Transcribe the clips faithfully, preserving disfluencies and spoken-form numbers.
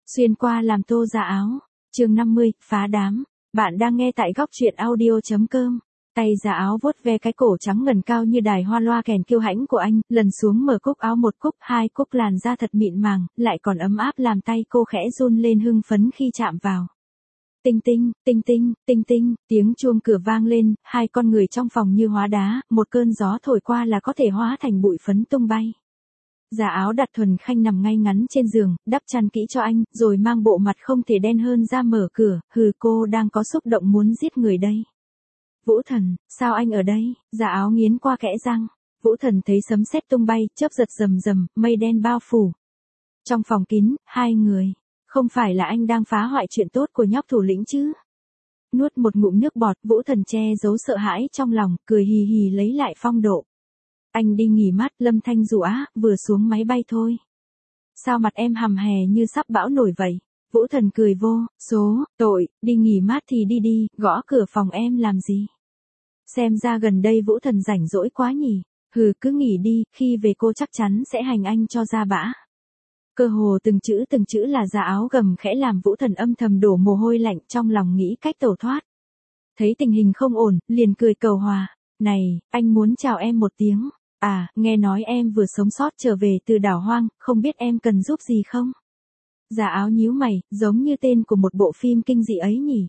Xuyên qua làm tô giả áo. Chương năm mươi, phá đám. Bạn đang nghe tại góc truyện audio chấm com. Tay giả áo vuốt ve cái cổ trắng ngần cao như đài hoa loa kèn kiêu hãnh của anh, lần xuống mở cúc áo một cúc, hai cúc làn da thật mịn màng, lại còn ấm áp làm tay cô khẽ run lên hưng phấn khi chạm vào. Tinh tinh, tinh tinh, tinh tinh, tiếng chuông cửa vang lên, hai con người trong phòng như hóa đá, một cơn gió thổi qua là có thể hóa thành bụi phấn tung bay. Giả áo đặt Thuần Khanh nằm ngay ngắn trên giường, đắp chăn kỹ cho anh, rồi mang bộ mặt không thể đen hơn ra mở cửa, hừ cô đang có xúc động muốn giết người đây. Vũ Thần, sao anh ở đây? Giả áo nghiến qua kẽ răng. Vũ Thần thấy sấm sét tung bay, chớp giật rầm rầm, mây đen bao phủ. Trong phòng kín, hai người. Không phải là anh đang phá hoại chuyện tốt của nhóc thủ lĩnh chứ? Nuốt một ngụm nước bọt, Vũ Thần che giấu sợ hãi trong lòng, cười hì hì lấy lại phong độ. Anh đi nghỉ mát, Lâm Thanh rủ á, vừa xuống máy bay thôi. Sao mặt em hầm hè như sắp bão nổi vậy? Vũ Thần cười vô, số, tội, đi nghỉ mát thì đi đi, gõ cửa phòng em làm gì? Xem ra gần đây Vũ Thần rảnh rỗi quá nhỉ, hừ cứ nghỉ đi, khi về cô chắc chắn sẽ hành anh cho ra bã. Cơ hồ từng chữ từng chữ là Giả áo gầm khẽ làm Vũ Thần âm thầm đổ mồ hôi lạnh trong lòng nghĩ cách tẩu thoát. Thấy tình hình không ổn, liền cười cầu hòa, này, anh muốn chào em một tiếng. À, nghe nói em vừa sống sót trở về từ đảo hoang, không biết em cần giúp gì không? Giả áo nhíu mày, giống như tên của một bộ phim kinh dị ấy nhỉ?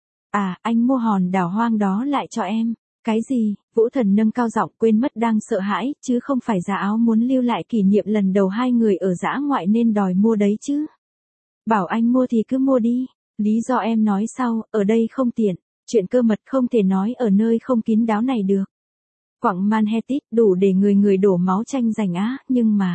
À, anh mua hòn đảo hoang đó lại cho em. Cái gì? Vũ Thần nâng cao giọng quên mất đang sợ hãi, chứ không phải Giả áo muốn lưu lại kỷ niệm lần đầu hai người ở dã ngoại nên đòi mua đấy chứ. Bảo anh mua thì cứ mua đi, lý do em nói sau, ở đây không tiện, chuyện cơ mật không thể nói ở nơi không kín đáo này được. Quặng Manhattan đủ để người người đổ máu tranh giành á, nhưng mà...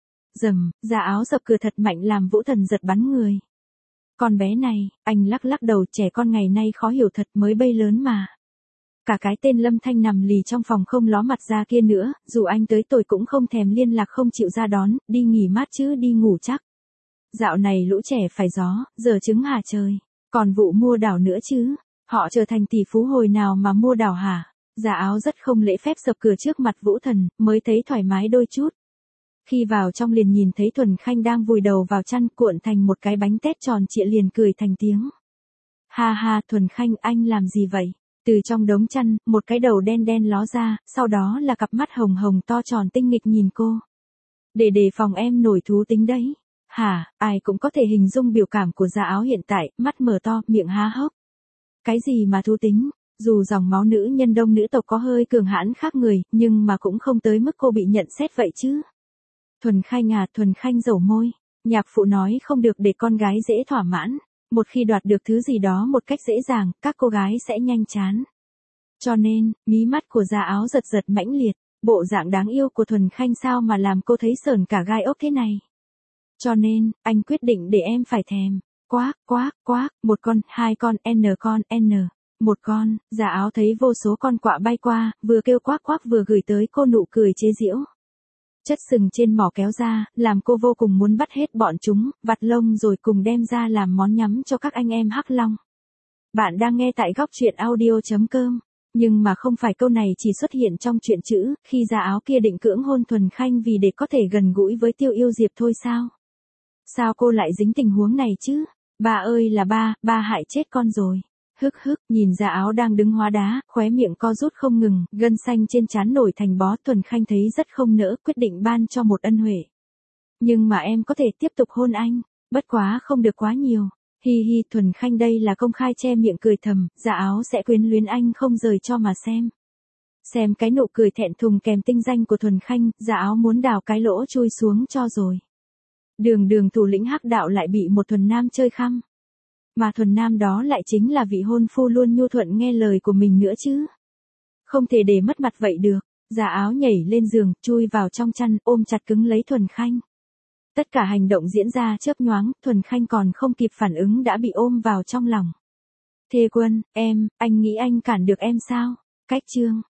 Dầm, Giả áo dập cửa thật mạnh làm Vũ Thần giật bắn người. Con bé này, anh lắc lắc đầu, trẻ con ngày nay khó hiểu thật, mới bay lớn mà. Cả cái tên Lâm Thanh nằm lì trong phòng không ló mặt ra kia nữa, dù anh tới tối cũng không thèm liên lạc không chịu ra đón, đi nghỉ mát chứ đi ngủ chắc. Dạo này lũ trẻ phải gió, giờ trứng hả trời, còn vụ mua đảo nữa chứ, họ trở thành tỷ phú hồi nào mà mua đảo hả? Giả áo rất không lễ phép sập cửa trước mặt Vũ Thần, mới thấy thoải mái đôi chút. Khi vào trong liền nhìn thấy Thuần Khanh đang vùi đầu vào chăn cuộn thành một cái bánh tét tròn trịa liền cười thành tiếng. Ha ha, Thuần Khanh anh làm gì vậy? Từ trong đống chăn, một cái đầu đen đen ló ra, sau đó là cặp mắt hồng hồng to tròn tinh nghịch nhìn cô. Để đề phòng em nổi thú tính đấy. Hả, ai cũng có thể hình dung biểu cảm của Giả áo hiện tại, mắt mở to, miệng há hốc. Cái gì mà thú tính? Dù dòng máu nữ nhân đông nữ tộc có hơi cường hãn khác người, nhưng mà cũng không tới mức cô bị nhận xét vậy chứ. Thuần Khanh à, Thuần Khanh dầu môi. Nhạc phụ nói không được để con gái dễ thỏa mãn. Một khi đoạt được thứ gì đó một cách dễ dàng, các cô gái sẽ nhanh chán. Cho nên, mí mắt của Giả áo giật giật mãnh liệt. Bộ dạng đáng yêu của Thuần Khanh sao mà làm cô thấy sởn cả gai ốc thế này. Cho nên, anh quyết định để em phải thèm. Quác, quác, quác, một con, hai con, n con, n. Một con, Giả áo thấy vô số con quạ bay qua, vừa kêu quác quác vừa gửi tới cô nụ cười chế giễu. Chất sừng trên mỏ kéo ra, làm cô vô cùng muốn bắt hết bọn chúng, vặt lông rồi cùng đem ra làm món nhắm cho các anh em hắc long. Bạn đang nghe tại góc truyện audio chấm com. Nhưng mà không phải câu này chỉ xuất hiện trong truyện chữ, khi Giả áo kia định cưỡng hôn Thuần Khanh vì để có thể gần gũi với Tiêu Yêu Diệp thôi sao? Sao cô lại dính tình huống này chứ? Ba ơi là ba, ba hại chết con rồi. Hức hức, nhìn Giả áo đang đứng hóa đá, khóe miệng co rút không ngừng, gân xanh trên trán nổi thành bó. Thuần Khanh thấy rất không nỡ, quyết định ban cho một ân huệ. Nhưng mà em có thể tiếp tục hôn anh, bất quá không được quá nhiều. Hi hi, Thuần Khanh đây là công khai che miệng cười thầm, Giả áo sẽ quyến luyến anh không rời cho mà xem. Xem cái nụ cười thẹn thùng kèm tinh danh của Thuần Khanh, Giả áo muốn đào cái lỗ chui xuống cho rồi. Đường đường thủ lĩnh hắc đạo lại bị một thuần nam chơi khăm. Mà thuần nam đó lại chính là vị hôn phu luôn nhu thuận nghe lời của mình nữa chứ. Không thể để mất mặt vậy được. Giả áo nhảy lên giường, chui vào trong chăn, ôm chặt cứng lấy Thuần Khanh. Tất cả hành động diễn ra chớp nhoáng, Thuần Khanh còn không kịp phản ứng đã bị ôm vào trong lòng. Thê Quân, em, anh nghĩ anh cản được em sao? Cách chương.